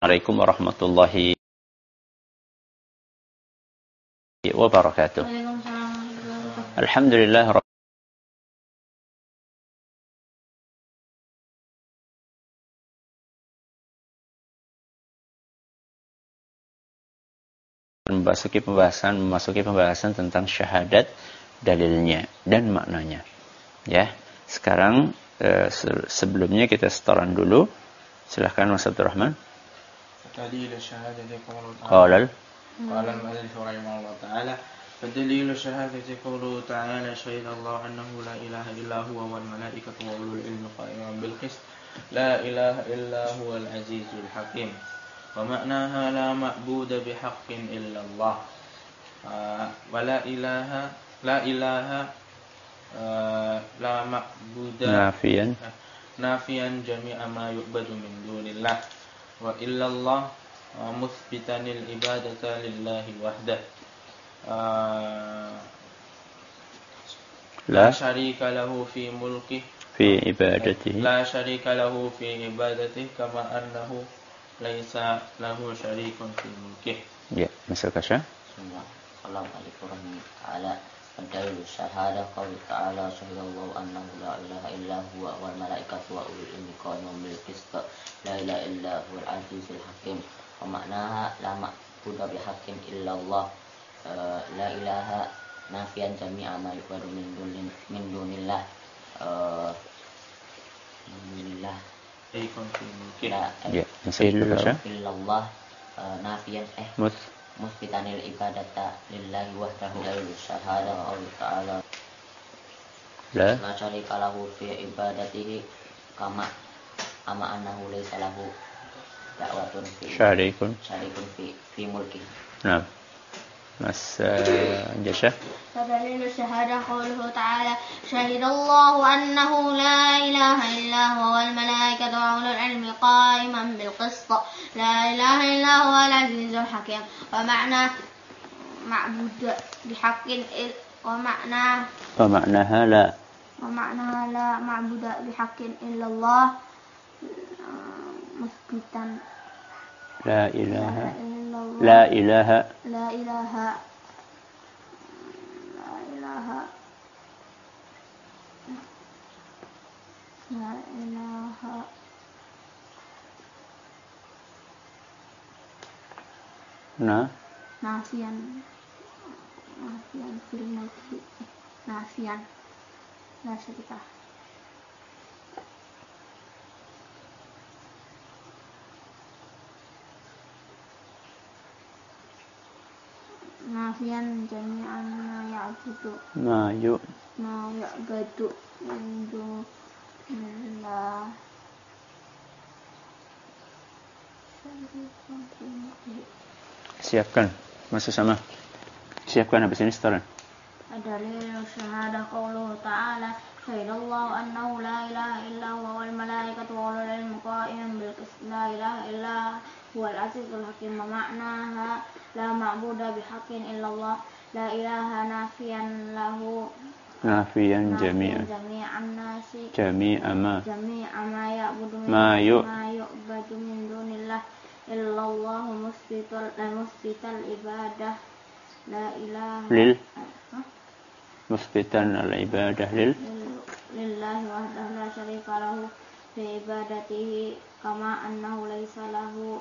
Assalamualaikum warahmatullahi wabarakatuh. Alhamdulillah memasuki pembahasan tentang syahadat, dalilnya dan maknanya. Ya, sekarang sebelumnya kita setoran dulu. Silahkan Mas Abdurrahman. دليل الشهادة قوله قال المؤلف رحمه الله تعالى فدليل الشهادة قوله تعالى شهد الله أنه لا إله إلا هو والملائكة وأولو العلم قائما بالقسط لا إله إلا هو العزيز الحكيم ومعناها لا معبود بحق إلا الله ولا إله لا معبود نافيا جميع ما يعبد من دون الله وإلا الله مثبتا العبادة لله وحده لا شريك له في ملكه في عبادته لا شريك له في عبادته كما أنه ليس له شريك في ملكه. Ya, misal kasya. Assalamualaikum warahmatullahi taala. Dalil syahadah qaul ta'ala syahidallahu annahu la ilaha illa huwa wal malaikatu wa ulul ilmi qa'iman bil qist la ilaha illa huwal azizul hakim wa ma'naha la ma'budu bihaqqin illa Allah la ilaha nafiyan jami'a ma yu'badu min dunillah Ya, illa Allah nafiyan musbitanil ibadata lillahi wahdahu la syahada Allah ta'ala la syarika lahu fi ibadatihi kama annahu laysa lahu da'watun fi syarikun fi mulki. Nah, Mas Jasha. فدليل الشهادة قوله تعالى شهد الله أنه لا إله إلا هو والملائكة وأولو العلم قائما بالقسط لا إله إلا هو العزيز الحكيم ومعنى معبود بحق ومعناها لا معبود بحق إلا الله مثبتا لا إله نافيا في الملك نافيا لا شريك له نافيا جميعا ما يعبد من دون الله Siapkan, masuk sama. Siapkan habis ini setoran. Dalil syahadah qauluhu ta'ala syahidallahu annahu la ilaha illa huwa wal malaikatu wa ulul ilmi qa'iman bil qist la ilaha illa huwal azizul hakim wa ma'naha la ma'budu bihaqqin illa Allah la ilaha nafiyan lahu nafiyan jami'an ma ya'budu min dunillah illallah musbital ibadah la ilaha musbitan al-ibadah lillahi wahdahu la syarika lahu fi ibadatihi kama annahu laysa lahu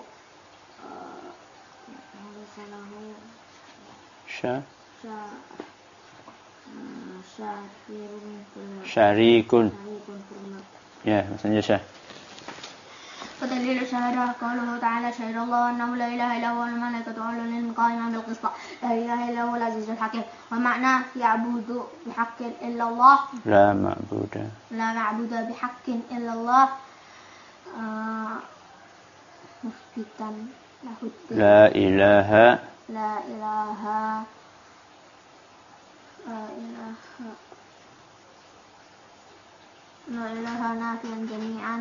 syarikun. Ya, maksudnya Syah. فدليل الشهادة قوله تعالى شهد الله أنه لا إله إلا هو والملائكة وأولو العلم قائما بالقسط لا إله إلا هو العزيز الحكيم ومعنى يعبد بحق إلا الله لا معبود بحق إلا الله مثبتا له الدين لا إله نافيا جميعا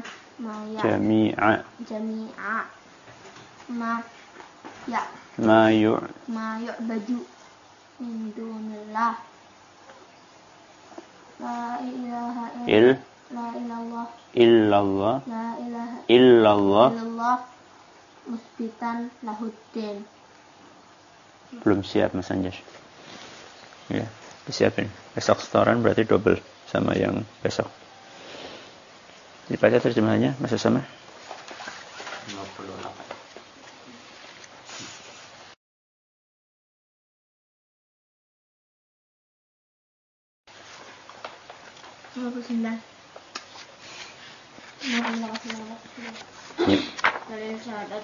ما يعبد من دون الله لا إله إلا الله musbitan lahuddin. Belum siap Mas Anjas. Ya, disiapin. Besok setoran berarti double sama yang besok. Dibaca terjemahannya Mas Usama. 58. Dari syahadat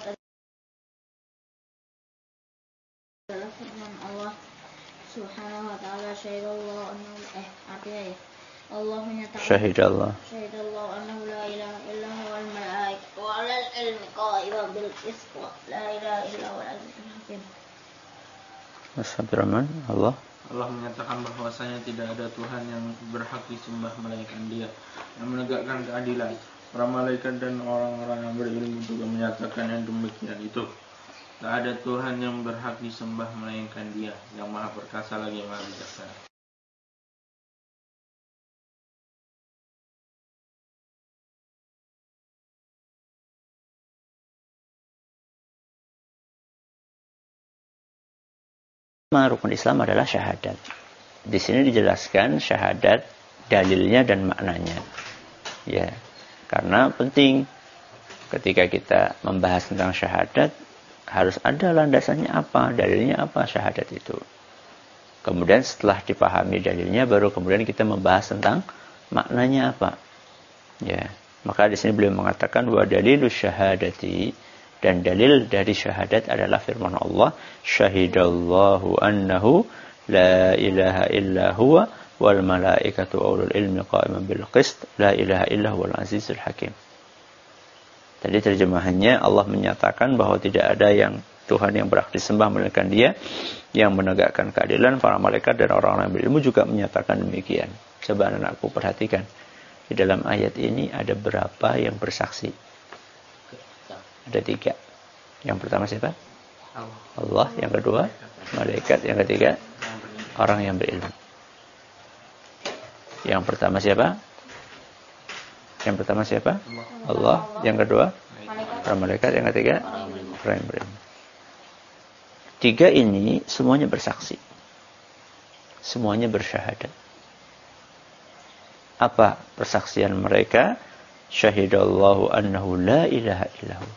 adalah firman Allah Subhanahu wa ta'ala, syahidallahu annahu artinya ya, Allah menyatakan Syahidallah annahu la ilaha illa huwal malaikatu wa ulul ilmi qa'iman bil qist la ilaha illa huwal azizul hakim. Mas Abdurrahman, Allah menyatakan bahwasanya tidak ada Tuhan yang berhak disembah melainkan Dia, yang menegakkan keadilan. Para malaikat dan orang-orang yang berilmu juga menyatakan yang demikian itu. Tak ada Tuhan yang berhak disembah melainkan Dia, yang Maha Perkasa lagi Maha Bijaksana. Rukun Islam adalah syahadat. Di sini dijelaskan syahadat, dalilnya dan maknanya. Ya, karena penting ketika kita membahas tentang syahadat harus ada landasannya apa, dalilnya apa syahadat itu. Kemudian setelah dipahami dalilnya baru kemudian kita membahas tentang maknanya apa. Ya, maka di sini beliau mengatakan wa dalilus syahadati, dan dalil dari syahadat adalah firman Allah, syahidallahu annahu la ilaha illa huwa wal malaikatu wa ulul ilmi qa'iman bil qist la ilaha illa huwal azizul hakim. Tadi terjemahannya Allah menyatakan bahwa tidak ada yang Tuhan yang berhak disembah melainkan Dia, yang menegakkan keadilan. Para malaikat dan orang-orang berilmu juga menyatakan demikian. Coba anakku perhatikan, di dalam ayat ini ada berapa yang bersaksi? Ada 3. Yang pertama siapa? Allah. Yang kedua malaikat. Yang ketiga orang yang berilmu. Yang pertama siapa? Allah. Yang kedua para malaikat. Yang ketiga orang yang berilmu. 3 ini semuanya bersaksi, semuanya bersyahadat. Apa persaksian mereka? Syahidallahu annahu la ilaha illahu.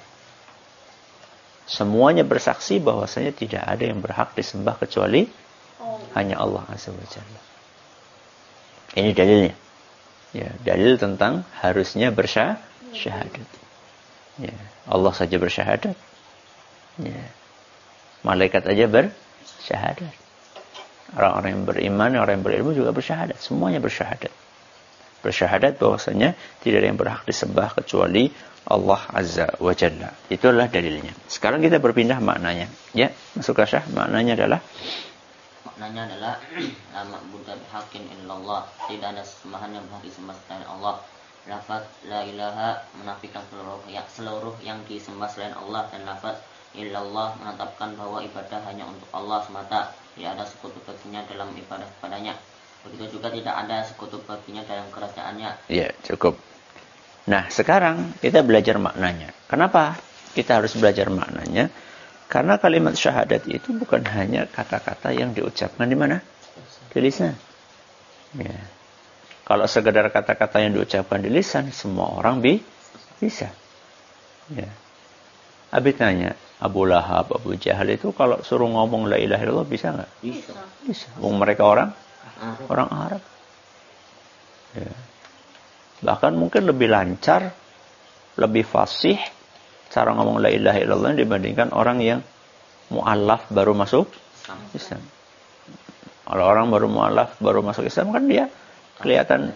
Semuanya bersaksi bahwasanya tidak ada yang berhak disembah kecuali hanya Allah Azza wa Jalla. Ini dalilnya. Ya, dalil tentang harusnya bersyahadat. Ya, Allah saja bersyahadat. Ya. Malaikat aja bersyahadat. Orang-orang yang beriman, orang yang berilmu juga bersyahadat. Semuanya bersyahadat. Bersyahadat bahwasanya tidak ada yang berhak disembah kecuali Allah Azza wa Jalla. Itulah dalilnya. Sekarang kita berpindah maknanya. Ya, masuk ke syah. Maknanya adalah la ma'budu bihaqqin illallah. Tidak ada sembahan yang berhak disembah selain Allah. Lafaz la ilaha menafikan seluruh yang disembah selain Allah, dan lafaz illallah menetapkan bahwa ibadah hanya untuk Allah semata. Tidak ada sekutu baginya dalam ibadah kepadanya. Begitu juga tidak ada sekutu baginya dalam kerajaannya. Ya, cukup. Nah, sekarang kita belajar maknanya. Kenapa kita harus belajar maknanya? Karena kalimat syahadat itu bukan hanya kata-kata yang diucapkan di mana? Di lisan. Ya. Kalau sekedar kata-kata yang diucapkan di lisan, semua orang bisa. Ya. Abi tanya, Abu Lahab, Abu Jahal itu kalau suruh ngomong la ilaha illallah bisa nggak? Bisa. Mereka orang Arab. Ya. Bahkan mungkin lebih lancar, lebih fasih cara ngomong la ilaha illallah dibandingkan orang yang mu'allaf baru masuk Islam. Kalau orang baru mu'allaf baru masuk Islam kan dia kelihatan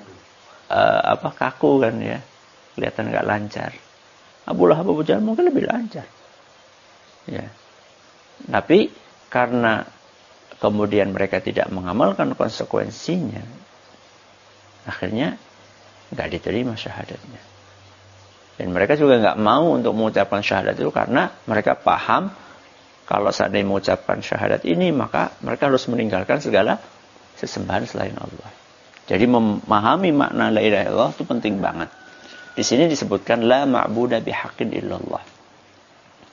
kaku kan ya, kelihatan enggak lancar. Abu Lahab, Abu Jahal mungkin lebih lancar. Ya. Tapi karena kemudian mereka tidak mengamalkan konsekuensinya, akhirnya enggak diterima syahadatnya. Dan mereka juga enggak mau untuk mengucapkan syahadat itu karena mereka paham kalau seandainya mengucapkan syahadat ini maka mereka harus meninggalkan segala sesembahan selain Allah. Jadi memahami makna la ilaha illallah itu penting banget. Di sini disebutkan la ma'budu bihaqqin illallah.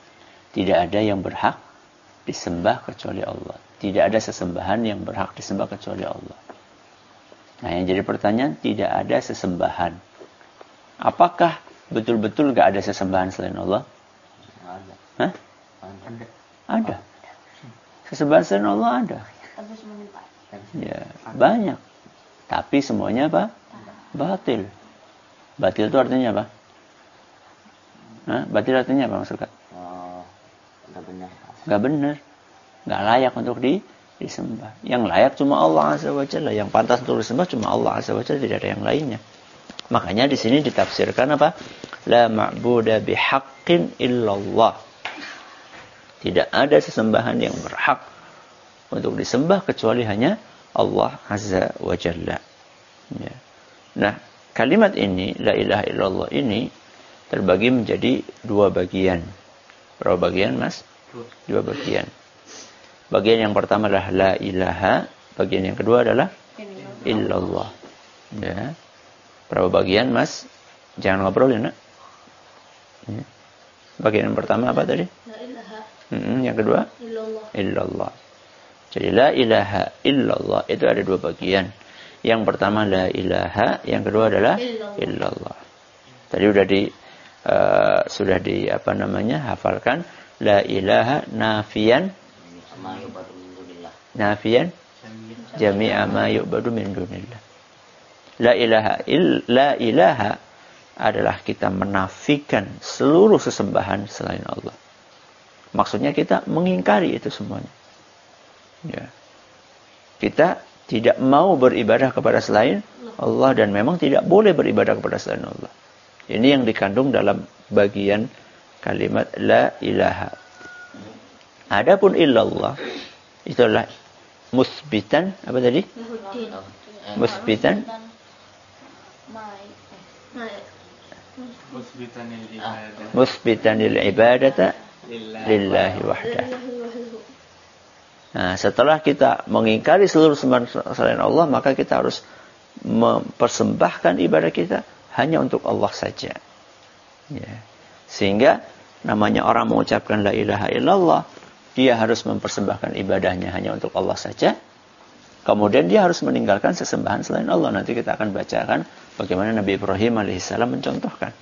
Tidak ada yang berhak disembah kecuali Allah. Tidak ada sesembahan yang berhak disembah kecuali Allah. Nah, yang jadi pertanyaan, tidak ada sesembahan. Apakah betul-betul gak ada sesembahan selain Allah? Ada. Hah? Ada. Ada. Sesembahan selain Allah ada. Tapi semuanya Pak. Ya, banyak. Tapi semuanya apa? Batil. Batil itu artinya apa? Hah? Batil artinya apa maksudnya? Oh, enggak benar. Gak benar. Gak layak untuk disembah. Yang layak cuma Allah Azza wa Jalla. Yang pantas untuk disembah cuma Allah Azza wa Jalla, tidak ada yang lainnya. Makanya di sini ditafsirkan apa? La ma'buda bihaqqin illallah. Tidak ada sesembahan yang berhak untuk disembah kecuali hanya Allah Azza wa Jalla. Ya. Nah, kalimat ini, la ilaha illallah ini terbagi menjadi dua bagian. Berapa bagian, Mas? Dua bagian. Bagian yang pertama adalah la ilaha, bagian yang kedua adalah illallah. Ya. Berapa bagian, Mas? Jangan ngobrol ya, Nak. Ya. Bagian yang pertama apa tadi? La ilaha Yang kedua? illallah. Illallah. Jadi la ilaha illallah itu ada dua bagian. Yang pertama la ilaha, yang kedua adalah illallah. Tadi sudah di hafalkan la ilaha nafiyan jami'a ma yu'badu min dunillah. La ilaha adalah kita menafikan seluruh sesembahan selain Allah. Maksudnya kita mengingkari itu semuanya. Ya. Kita tidak mau beribadah kepada selain Allah dan memang tidak boleh beribadah kepada selain Allah. Ini yang dikandung dalam bagian kalimat la ilaha. Adapun illallah itu adalah musbitan, apa tadi? Musbitan musbitanil ibadata lillahi wahdah. Nah, setelah kita mengingkari seluruh sembahan selain Allah, maka kita harus mempersembahkan ibadah kita hanya untuk Allah saja. Ya. Sehingga namanya orang mengucapkan la ilaha illallah, dia harus mempersembahkan ibadahnya hanya untuk Allah saja. Kemudian dia harus meninggalkan sesembahan selain Allah. Nanti kita akan bacakan bagaimana Nabi Ibrahim alaihissalam mencontohkan.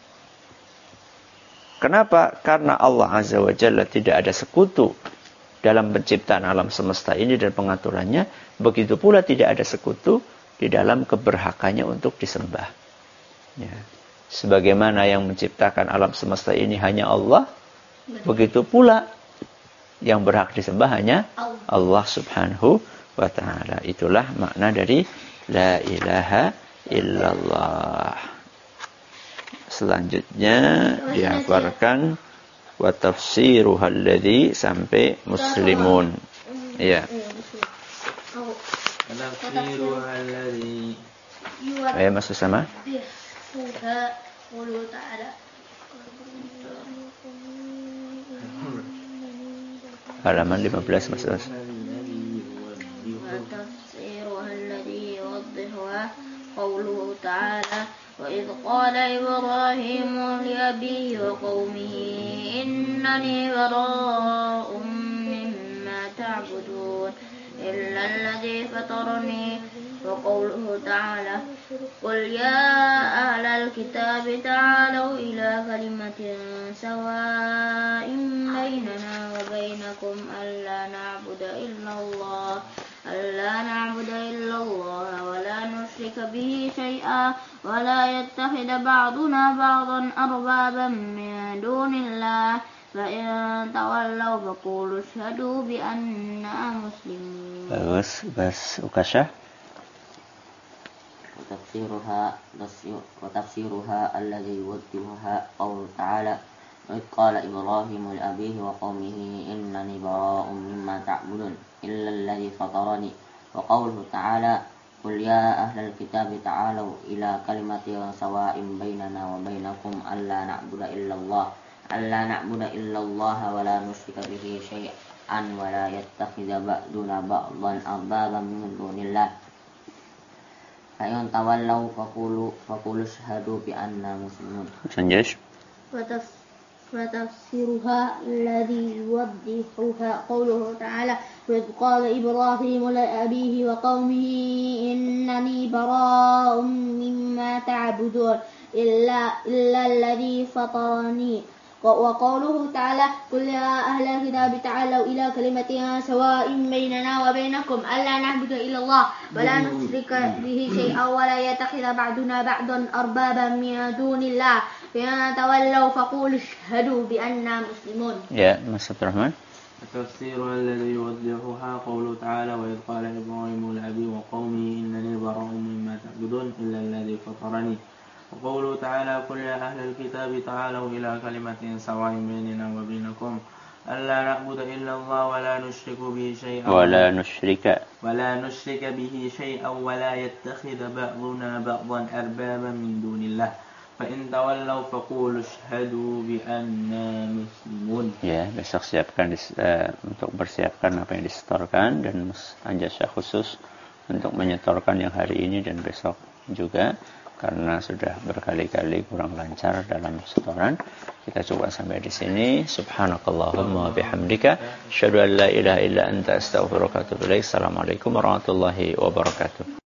Kenapa? Karena Allah Azza wa Jalla tidak ada sekutu dalam penciptaan alam semesta ini dan pengaturannya. Begitu pula tidak ada sekutu di dalam keberhakannya untuk disembah. Ya. Sebagaimana yang menciptakan alam semesta ini hanya Allah, begitu pula yang berhak disembah hanya Allah Subhanahu wa ta'ala. Itulah makna dari la ilaha illallah. Selanjutnya dihafalkan wa tafsiruha alladhi sampai muslimun. Iya. Tafsiruha alladhi. Ayo masuk sama. Halaman 15 Mas. قوله تعالى وإذ قال إبراهيم لأبيه وقومه إنني براء مما تعبدون إلا الذي فطرني وقوله تعالى قل يا أهل الكتاب تعالوا إلى كلمة سواء بيننا وبينكم ألا نعبد إلا الله ولا نشرك به شيئا ولا يتخذ بعضنا بعضا أربابا من دون الله فإن تولوا فقولوا اشهدوا بأننا مسلمون. بس Ukasha. وتفسيرها الذي يوضحها قوله تعالى وإذ قال إبراهيم لأبيه وقومه إنني براء مما تعبدون إلا الذي فطرني وقوله تعالى قل يا أهل الكتاب تعالوا إلى كلمة سواء بيننا وبينكم ألا نعبد إلا الله ولا نشرك به شيئا ولا يتخذ بعضنا بعضا أربابا من دون الله فإن تولوا فقولوا اشهدوا بأننا مسلمون. وتفسيرها الذي يوضحها قوله تعالى وإذ قال إبراهيم لأبيه وقومه إنني براء مما تعبدون إلا الذي فطرني وقوله تعالى قل يا أهل الكتاب تعالوا إلى كلمة سواء بيننا وبينكم ألا نعبد إلا الله ولا نشرك به شيئا ولا يتخذ بعضنا بعضا أربابا من دون الله فإن تولوا فقولوا اشهدوا بأننا مسلمون. Ya, Mas Abdul Rahman. التفسير الذي يوضحها قوله تعالى وإذ قال إبراهيم لأبيه وقومه إنني براء مما تعبدون إلا الذي فطرني وقوله تعالى قل يا أهل الكتاب تعالوا إلى كلمة سواء بيننا وبينكم ألا نعبد إلا الله ولا نشرك به شيئا ولا يتخذ بعضنا بعضا أربابا من دون الله فإن تولوا فقولوا اشهدوا بأننا مسلمون. Ya, besok siapkan untuk bersiapkan apa yang disetorkan dan Mas Anjasya khusus untuk menyetorkan yang hari ini dan besok juga karena sudah berkali-kali kurang lancar dalam setoran. Kita coba sampai di sini. Subhanakallahumma wa bihamdika asyhadu an la ilaha illa anta astaghfiruka wa atubu ilaik. Assalamualaikum warahmatullahi wabarakatuh.